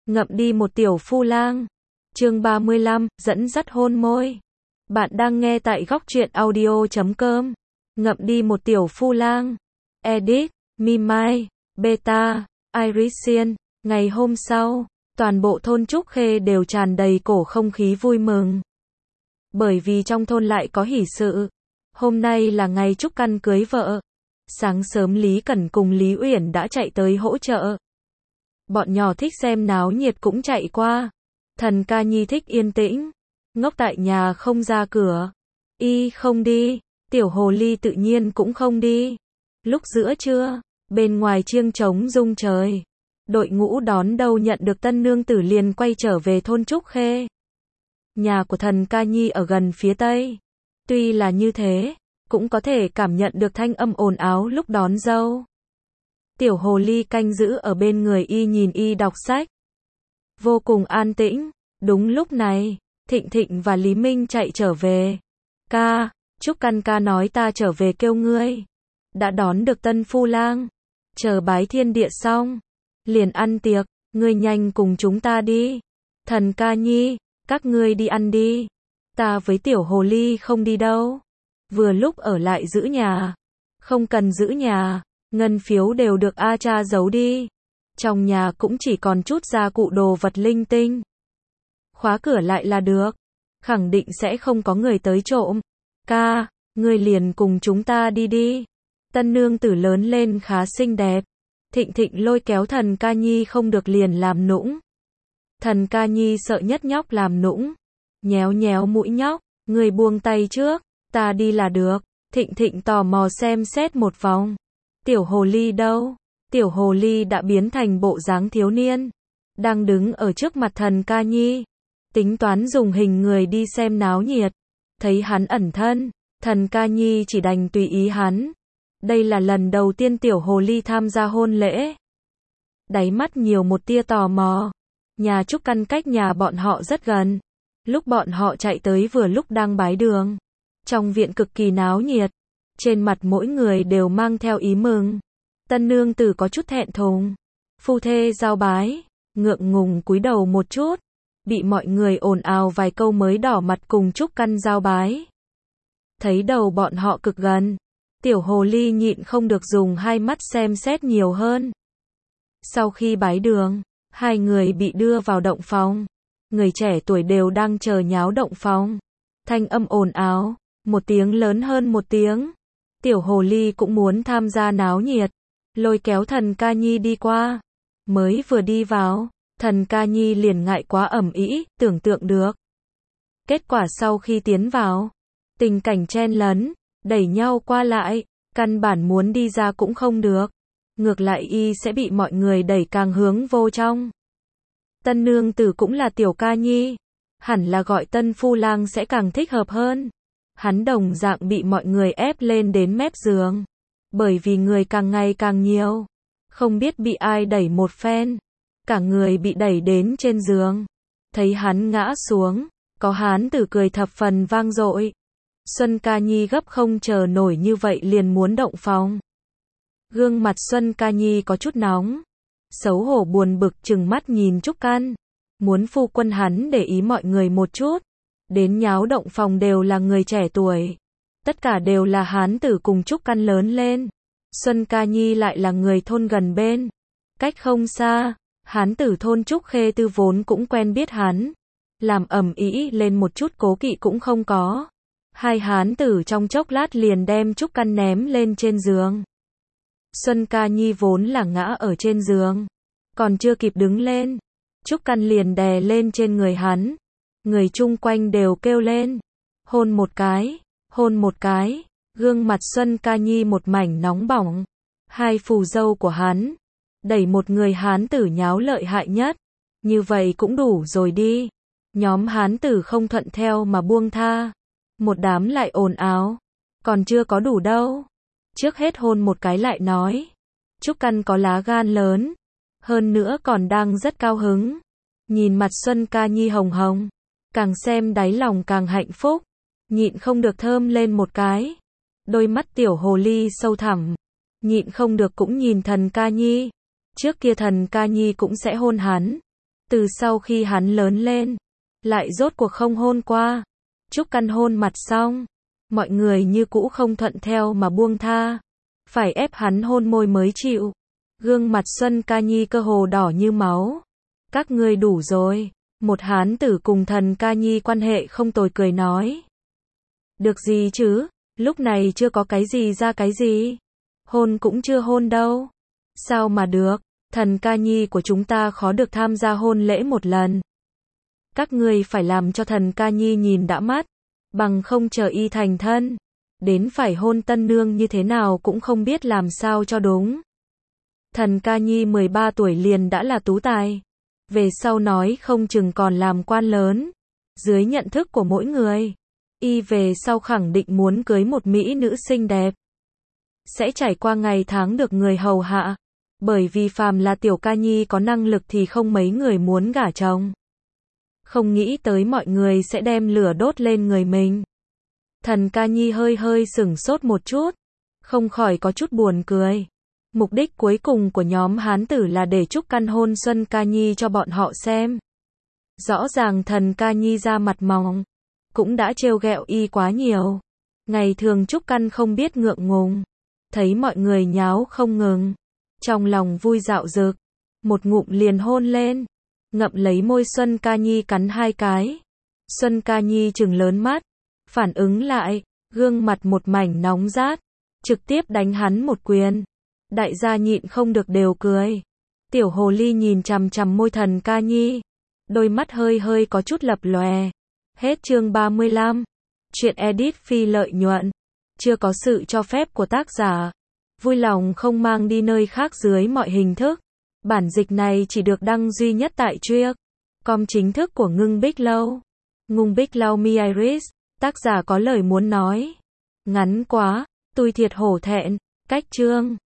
ngậm đi một tiểu phu lang. Chương 35, dẫn dắt hôn môi. Bạn đang nghe tại góc truyện audio.com. Ngậm đi một tiểu phu lang. Edit, Mimai, Beta, Irisian. Ngày hôm sau, toàn bộ thôn Trúc Khê đều tràn đầy cổ không khí vui mừng. Bởi vì trong thôn lại có hỷ sự. Hôm nay là ngày Trúc Căn cưới vợ. Sáng sớm Lý Cẩn cùng Lý Uyển đã chạy tới hỗ trợ. Bọn nhỏ thích xem náo nhiệt cũng chạy qua. Thần Ca Nhi thích yên tĩnh, ngốc tại nhà không ra cửa. Y không đi, tiểu hồ ly tự nhiên cũng không đi. Lúc giữa trưa, bên ngoài chiêng trống rung trời. Đội ngũ đón đầu nhận được tân nương tử liền quay trở về thôn Trúc Khê. Nhà của thần Ca Nhi ở gần phía tây. Tuy là như thế, cũng có thể cảm nhận được thanh âm ồn ào lúc đón dâu. Tiểu hồ ly canh giữ ở bên người y nhìn y đọc sách. Vô cùng an tĩnh. Đúng lúc này, Thịnh Thịnh và Lý Minh chạy trở về. Ca, Trúc Căn ca nói ta trở về kêu ngươi. Đã đón được tân phu lang. Chờ bái thiên địa xong. Liền ăn tiệc, ngươi nhanh cùng chúng ta đi. Thần Ca Nhi, các ngươi đi ăn đi. Ta với tiểu hồ ly không đi đâu. Vừa lúc ở lại giữ nhà. Không cần giữ nhà, ngân phiếu đều được A cha giấu đi. Trong nhà cũng chỉ còn chút gia cụ đồ vật linh tinh. Khóa cửa lại là được. Khẳng định sẽ không có người tới trộm. Ca, ngươi liền cùng chúng ta đi đi. Tân nương tử lớn lên khá xinh đẹp. Thịnh Thịnh lôi kéo thần Ca Nhi không được liền làm nũng. Thần Ca Nhi sợ nhất nhóc làm nũng. Nhéo nhéo mũi nhóc, ngươi buông tay trước, ta đi là được. Thịnh Thịnh tò mò xem xét một vòng. Tiểu hồ ly đâu? Tiểu hồ ly đã biến thành bộ dáng thiếu niên. Đang đứng ở trước mặt thần Ca Nhi. Tính toán dùng hình người đi xem náo nhiệt. Thấy hắn ẩn thân, thần Ca Nhi chỉ đành tùy ý hắn. Đây là lần đầu tiên tiểu hồ ly tham gia hôn lễ. Đáy mắt nhiều một tia tò mò. Nhà Trúc Căn cách nhà bọn họ rất gần. Lúc bọn họ chạy tới vừa lúc đang bái đường. Trong viện cực kỳ náo nhiệt. Trên mặt mỗi người đều mang theo ý mừng. Tân nương tử có chút thẹn thùng. Phu thê giao bái, ngượng ngùng cúi đầu một chút. Bị mọi người ồn ào vài câu mới đỏ mặt cùng Trúc Căn giao bái. Thấy đầu bọn họ cực gần. Tiểu hồ ly nhịn không được dùng hai mắt xem xét nhiều hơn. Sau khi bái đường, hai người bị đưa vào động phòng. Người trẻ tuổi đều đang chờ nháo động phòng. Thanh âm ồn ào, một tiếng lớn hơn một tiếng. Tiểu hồ ly cũng muốn tham gia náo nhiệt. Lôi kéo thần Ca Nhi đi qua. Mới vừa đi vào, thần Ca Nhi liền ngại quá ầm ĩ, tưởng tượng được. Kết quả sau khi tiến vào, tình cảnh chen lấn, đẩy nhau qua lại, căn bản muốn đi ra cũng không được. Ngược lại y sẽ bị mọi người đẩy càng hướng vô trong. Tân nương tử cũng là tiểu Ca Nhi. Hẳn là gọi tân phu lang sẽ càng thích hợp hơn. Hắn đồng dạng bị mọi người ép lên đến mép giường. Bởi vì người càng ngày càng nhiều. Không biết bị ai đẩy một phen. Cả người bị đẩy đến trên giường. Thấy hắn ngã xuống. Có hán tử cười thập phần vang dội. Xuân Ca Nhi gấp không chờ nổi như vậy liền muốn động phòng. Gương mặt Xuân Ca Nhi có chút nóng. Xấu hổ buồn bực chừng mắt nhìn Trúc Căn. Muốn phu quân hắn để ý mọi người một chút. Đến nháo động phòng đều là người trẻ tuổi. Tất cả đều là hán tử cùng Trúc Căn lớn lên. Xuân Ca Nhi lại là người thôn gần bên. Cách không xa, hán tử thôn Trúc Khê Tư vốn cũng quen biết hắn. Làm ầm ĩ lên một chút cố kỵ cũng không có. Hai hán tử trong chốc lát liền đem Trúc Căn ném lên trên giường. Xuân Ca Nhi vốn là ngã ở trên giường. Còn chưa kịp đứng lên. Trúc Căn liền đè lên trên người hắn. Người chung quanh đều kêu lên. Hôn một cái, hôn một cái. Gương mặt Xuân Ca Nhi một mảnh nóng bỏng. Hai phù dâu của hắn. Đẩy một người hán tử nháo lợi hại nhất. Như vậy cũng đủ rồi đi. Nhóm hán tử không thuận theo mà buông tha. Một đám lại ồn ào. Còn chưa có đủ đâu. Trước hết hôn một cái lại nói. Trúc Căn có lá gan lớn. Hơn nữa còn đang rất cao hứng. Nhìn mặt Xuân Ca Nhi hồng hồng. Càng xem đáy lòng càng hạnh phúc. Nhịn không được thơm lên một cái. Đôi mắt tiểu hồ ly sâu thẳm. Nhịn không được cũng nhìn thần Ca Nhi. Trước kia thần Ca Nhi cũng sẽ hôn hắn. Từ sau khi hắn lớn lên, lại rốt cuộc không hôn qua. Trúc Căn hôn mặt xong, mọi người như cũ không thuận theo mà buông tha. Phải ép hắn hôn môi mới chịu. Gương mặt Xuân Ca Nhi cơ hồ đỏ như máu. Các ngươi đủ rồi. Một hán tử cùng Thần Ca Nhi quan hệ không tồi cười nói. Được gì chứ, lúc này chưa có cái gì ra cái gì. Hôn cũng chưa hôn đâu. Sao mà được, Thần Ca Nhi của chúng ta khó được tham gia hôn lễ một lần. Các ngươi phải làm cho Thần Ca Nhi nhìn đã mắt, bằng không chờ y thành thân. Đến phải hôn tân nương như thế nào cũng không biết làm sao cho đúng. Thần Ca Nhi 13 tuổi liền đã là tú tài. Về sau nói không chừng còn làm quan lớn. Dưới nhận thức của mỗi người, y về sau khẳng định muốn cưới một mỹ nữ xinh đẹp. Sẽ trải qua ngày tháng được người hầu hạ. Bởi vì phàm là tiểu Ca Nhi có năng lực thì không mấy người muốn gả chồng. Không nghĩ tới mọi người sẽ đem lửa đốt lên người mình. Thần Ca Nhi hơi hơi sửng sốt một chút. Không khỏi có chút buồn cười. Mục đích cuối cùng của nhóm hán tử là để Trúc Căn hôn Xuân Ca Nhi cho bọn họ xem. Rõ ràng Thần Ca Nhi ra mặt mỏng, cũng đã trêu ghẹo y quá nhiều. Ngày thường Trúc Căn không biết ngượng ngùng. Thấy mọi người nháo không ngừng. Trong lòng vui dạo dực. Một ngụm liền hôn lên. Ngậm lấy môi Xuân Ca Nhi cắn 2 cái. Xuân Ca Nhi trừng lớn mắt. Phản ứng lại. Gương mặt một mảnh nóng rát. Trực tiếp đánh hắn một quyền. Đại gia nhịn không được đều cười. Tiểu hồ ly nhìn chằm chằm môi Thần Ca Nhi. Đôi mắt hơi hơi có chút lập lòe. Hết chương 35. Chuyện edit phi lợi nhuận. Chưa có sự cho phép của tác giả. Vui lòng không mang đi nơi khác dưới mọi hình thức. Bản dịch này chỉ được đăng duy nhất tại Treek.com chính thức của Ngưng Bích Lâu. Ngưng Bích Lâu Mi Iris. Tác giả có lời muốn nói. Ngắn quá, tui thiệt hổ thẹn. Cách chương.